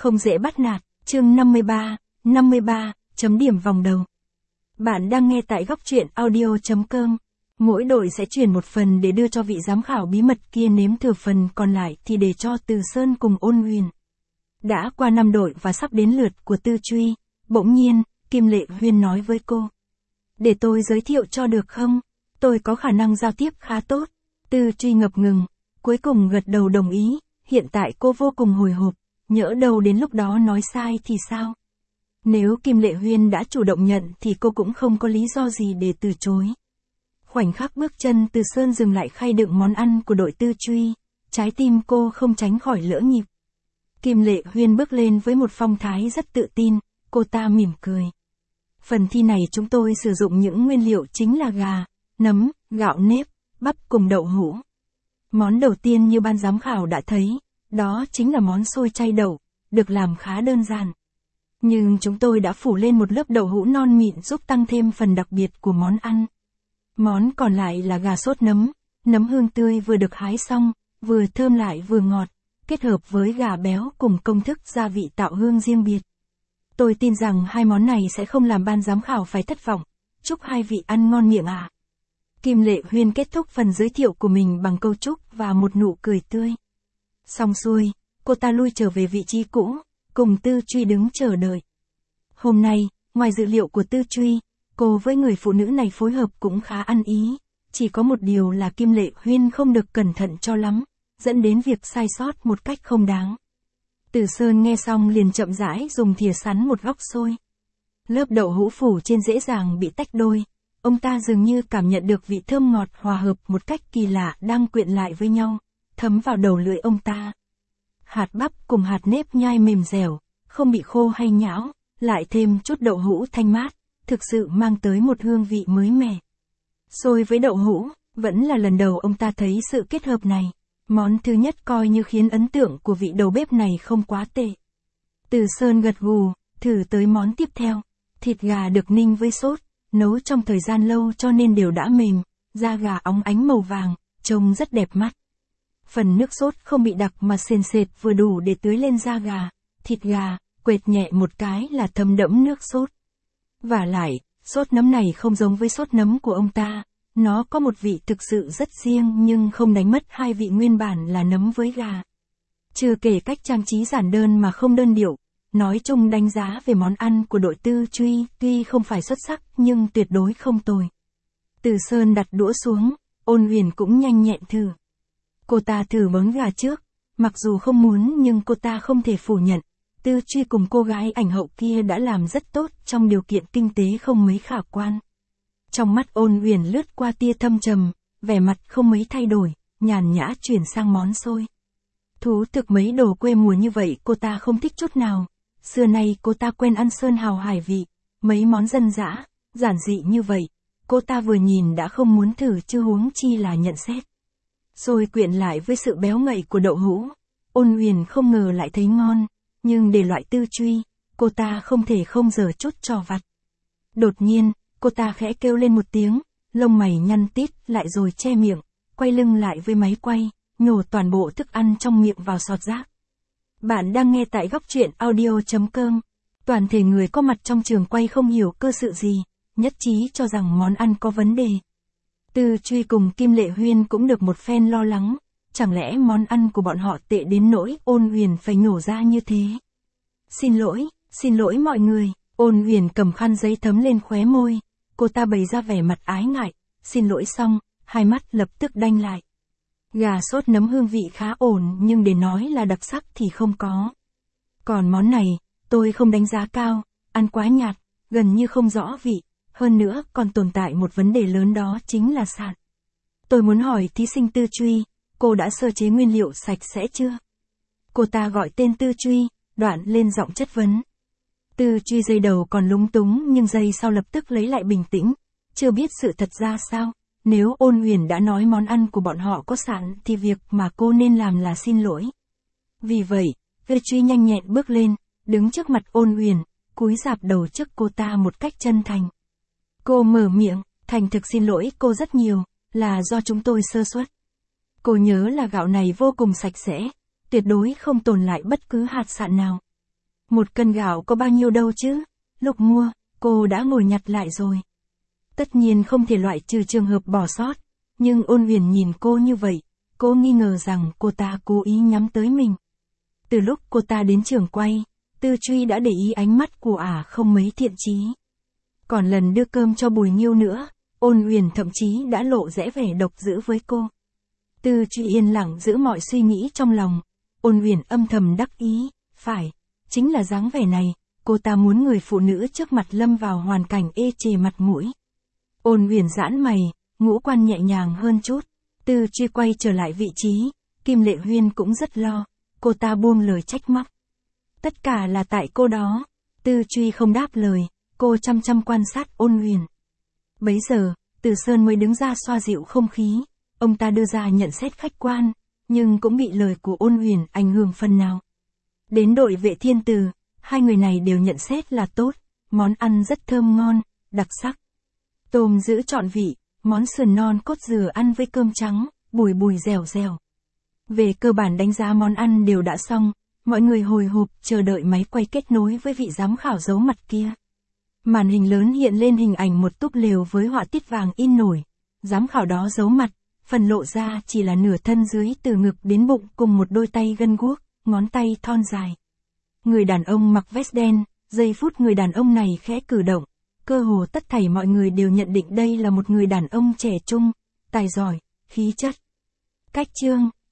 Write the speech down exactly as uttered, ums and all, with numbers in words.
không dễ bắt nạt, chương năm mươi ba, năm mươi ba, chấm điểm vòng đầu. Bạn đang nghe tại góc truyện audio.com. Mỗi đội sẽ chuyển một phần để đưa cho vị giám khảo bí mật kia nếm thử phần còn lại thì để cho Từ Sơn cùng Ôn Huyền. Đã qua năm đội và sắp đến lượt của Tư Truy, bỗng nhiên, Kim Lệ Huyên nói với cô. Để tôi giới thiệu cho được không? Tôi có khả năng giao tiếp khá tốt. Tư Truy ngập ngừng, cuối cùng gật đầu đồng ý, hiện tại cô vô cùng hồi hộp, nhỡ đâu đến lúc đó nói sai thì sao? Nếu Kim Lệ Huyên đã chủ động nhận thì cô cũng không có lý do gì để từ chối. Khoảnh khắc bước chân Từ Sơn dừng lại khay đựng món ăn của đội Tư Truy, trái tim cô không tránh khỏi lỡ nhịp. Kim Lệ Huyên bước lên với một phong thái rất tự tin, cô ta mỉm cười. Phần thi này chúng tôi sử dụng những nguyên liệu chính là gà, nấm, gạo nếp, bắp cùng đậu hũ. Món đầu tiên như ban giám khảo đã thấy, đó chính là món xôi chay đậu, được làm khá đơn giản. Nhưng chúng tôi đã phủ lên một lớp đậu hũ non mịn giúp tăng thêm phần đặc biệt của món ăn. Món còn lại là gà sốt nấm, nấm hương tươi vừa được hái xong, vừa thơm lại vừa ngọt, kết hợp với gà béo cùng công thức gia vị tạo hương riêng biệt. Tôi tin rằng hai món này sẽ không làm ban giám khảo phải thất vọng, chúc hai vị ăn ngon miệng ạ. À. Kim Lệ Huyên kết thúc phần giới thiệu của mình bằng câu chúc và một nụ cười tươi. Xong xuôi, cô ta lui trở về vị trí cũ, cùng Tư Truy đứng chờ đợi. Hôm nay, ngoài dự liệu của Tư Truy, cô với người phụ nữ này phối hợp cũng khá ăn ý, chỉ có một điều là Kim Lệ Huyên không được cẩn thận cho lắm, dẫn đến việc sai sót một cách không đáng. Từ Sơn nghe xong liền chậm rãi dùng thìa sắn một góc xôi. Lớp đậu hũ phủ trên dễ dàng bị tách đôi, ông ta dường như cảm nhận được vị thơm ngọt hòa hợp một cách kỳ lạ đang quyện lại với nhau, thấm vào đầu lưỡi ông ta. Hạt bắp cùng hạt nếp nhai mềm dẻo, không bị khô hay nhão, lại thêm chút đậu hũ thanh mát, thực sự mang tới một hương vị mới mẻ. Xôi với đậu hũ, vẫn là lần đầu ông ta thấy sự kết hợp này. Món thứ nhất coi như khiến ấn tượng của vị đầu bếp này không quá tệ. Từ Sơn gật gù, thử tới món tiếp theo. Thịt gà được ninh với sốt, nấu trong thời gian lâu cho nên đều đã mềm, da gà óng ánh màu vàng, trông rất đẹp mắt. Phần nước sốt không bị đặc mà sền sệt vừa đủ để tưới lên da gà, thịt gà, quệt nhẹ một cái là thấm đẫm nước sốt. Vả lại, sốt nấm này không giống với sốt nấm của ông ta. Nó có một vị thực sự rất riêng nhưng không đánh mất hai vị nguyên bản là nấm với gà. Chưa kể cách trang trí giản đơn mà không đơn điệu, nói chung đánh giá về món ăn của đội Tư Truy tuy không phải xuất sắc nhưng tuyệt đối không tồi. Từ Sơn đặt đũa xuống, Ôn Huyền cũng nhanh nhẹn thử. Cô ta thử món gà trước, mặc dù không muốn nhưng cô ta không thể phủ nhận, Tư Truy cùng cô gái ảnh hậu kia đã làm rất tốt trong điều kiện kinh tế không mấy khả quan. Trong mắt Ôn Huyền lướt qua tia thâm trầm, vẻ mặt không mấy thay đổi, nhàn nhã chuyển sang món xôi. Thú thực mấy đồ quê mùa như vậy cô ta không thích chút nào. Xưa nay cô ta quen ăn sơn hào hải vị, mấy món dân dã, giản dị như vậy. Cô ta vừa nhìn đã không muốn thử chứ huống chi là nhận xét. Xôi quyện lại với sự béo ngậy của đậu hũ. Ôn Huyền không ngờ lại thấy ngon, nhưng để loại Tư Truy, cô ta không thể không giở chút trò vặt. Đột nhiên, cô ta khẽ kêu lên một tiếng, lông mày nhăn tít lại rồi che miệng, quay lưng lại với máy quay, nhổ toàn bộ thức ăn trong miệng vào sọt rác. Bạn đang nghe tại góc truyện audio.com. Toàn thể người có mặt trong trường quay không hiểu cơ sự gì, nhất trí cho rằng món ăn có vấn đề. Tư Truy cùng Kim Lệ Huyên cũng được một phen lo lắng, chẳng lẽ món ăn của bọn họ tệ đến nỗi Ôn Huyền phải nhổ ra như thế. Xin lỗi, xin lỗi mọi người. Ôn Huyền cầm khăn giấy thấm lên khóe môi, cô ta bày ra vẻ mặt ái ngại, xin lỗi xong, hai mắt lập tức đanh lại. Gà sốt nấm hương vị khá ổn nhưng để nói là đặc sắc thì không có. Còn món này, tôi không đánh giá cao, ăn quá nhạt, gần như không rõ vị, hơn nữa còn tồn tại một vấn đề lớn đó chính là sạn. Tôi muốn hỏi thí sinh Tư Truy, cô đã sơ chế nguyên liệu sạch sẽ chưa? Cô ta gọi tên Tư Truy, đoạn lên giọng chất vấn. Tư Truy giây đầu còn lúng túng nhưng giây sau lập tức lấy lại bình tĩnh, chưa biết sự thật ra sao, nếu Ôn Huyền đã nói món ăn của bọn họ có sẵn thì việc mà cô nên làm là xin lỗi. Vì vậy, Tư Truy nhanh nhẹn bước lên, đứng trước mặt Ôn Huyền, cúi rạp đầu trước cô ta một cách chân thành. Cô mở miệng, thành thực xin lỗi cô rất nhiều, là do chúng tôi sơ suất. Cô nhớ là gạo này vô cùng sạch sẽ, tuyệt đối không tồn lại bất cứ hạt sạn nào. Một cân gạo có bao nhiêu đâu chứ? Lúc mua, cô đã ngồi nhặt lại rồi. Tất nhiên không thể loại trừ trường hợp bỏ sót, nhưng Ôn Huyền nhìn cô như vậy, cô nghi ngờ rằng cô ta cố ý nhắm tới mình. Từ lúc cô ta đến trường quay, Tư Truy đã để ý ánh mắt của ả không mấy thiện chí. Còn lần đưa cơm cho Bùi Nghiêu nữa, Ôn Huyền thậm chí đã lộ vẻ vẻ độc dữ với cô. Tư Truy yên lặng giữ mọi suy nghĩ trong lòng. Ôn Huyền âm thầm đắc ý, phải, chính là dáng vẻ này, cô ta muốn người phụ nữ trước mặt lâm vào hoàn cảnh ê chề mặt mũi. Ôn Huyền giãn mày, ngũ quan nhẹ nhàng hơn chút. Tư Truy quay trở lại vị trí, Kim Lệ Huyên cũng rất lo, cô ta buông lời trách móc. Tất cả là tại cô đó. Tư Truy không đáp lời, cô chăm chăm quan sát Ôn Huyền. Bấy giờ, Từ Sơn mới đứng ra xoa dịu không khí, ông ta đưa ra nhận xét khách quan, nhưng cũng bị lời của Ôn Huyền ảnh hưởng phần nào. Đến đội Vệ Thiên Từ, hai người này đều nhận xét là tốt, món ăn rất thơm ngon, đặc sắc. Tôm giữ trọn vị, món sườn non cốt dừa ăn với cơm trắng, bùi bùi dẻo dẻo. Về cơ bản đánh giá món ăn đều đã xong, mọi người hồi hộp chờ đợi máy quay kết nối với vị giám khảo giấu mặt kia. Màn hình lớn hiện lên hình ảnh một túp lều với họa tiết vàng in nổi. Giám khảo đó giấu mặt, phần lộ ra chỉ là nửa thân dưới từ ngực đến bụng cùng một đôi tay gân guốc, ngón tay thon dài. Người đàn ông mặc vest đen, giây phút người đàn ông này khẽ cử động, cơ hồ tất thảy mọi người đều nhận định đây là một người đàn ông trẻ trung, tài giỏi, khí chất. Cách chương